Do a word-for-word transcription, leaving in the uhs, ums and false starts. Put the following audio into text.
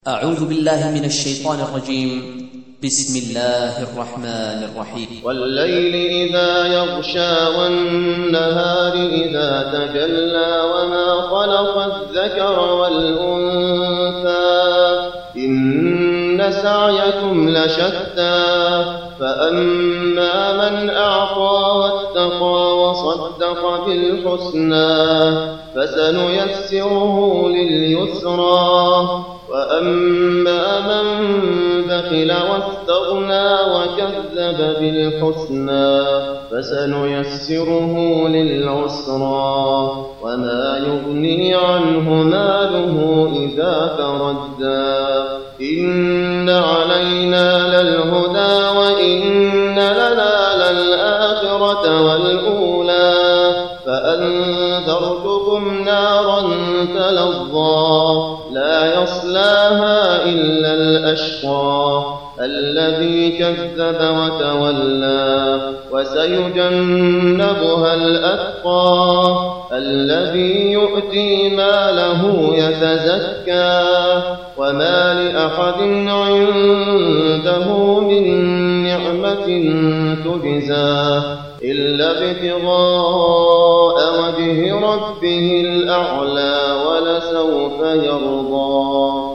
أعوذ بالله من الشيطان الرجيم. بسم الله الرحمن الرحيم. والليل إذا يغشى والنهار إذا تجلى وما خلق الذكر والأنثى إن سعيكم لشتى فأما من أعطى واتقى وصدق بالحسنى فسنيسره لليسرى وأما من بخل واستغنى وكذب بالحسنى فسنيسره للعسرى وما يغني عنه ماله إذا تردى إن علينا للهدى وإن لنا للآخرة والأولى فأنذرتكم نارا تلظى لا يصلاها إلا الأشقى الذي كذب وتولى وسيجنبها الأتقى الذي يؤتي ماله يتزكى وما لأحد عنده من نعمة تجزى إلا ابتغاء وجه ربه الأعلى ولسوف يرضى.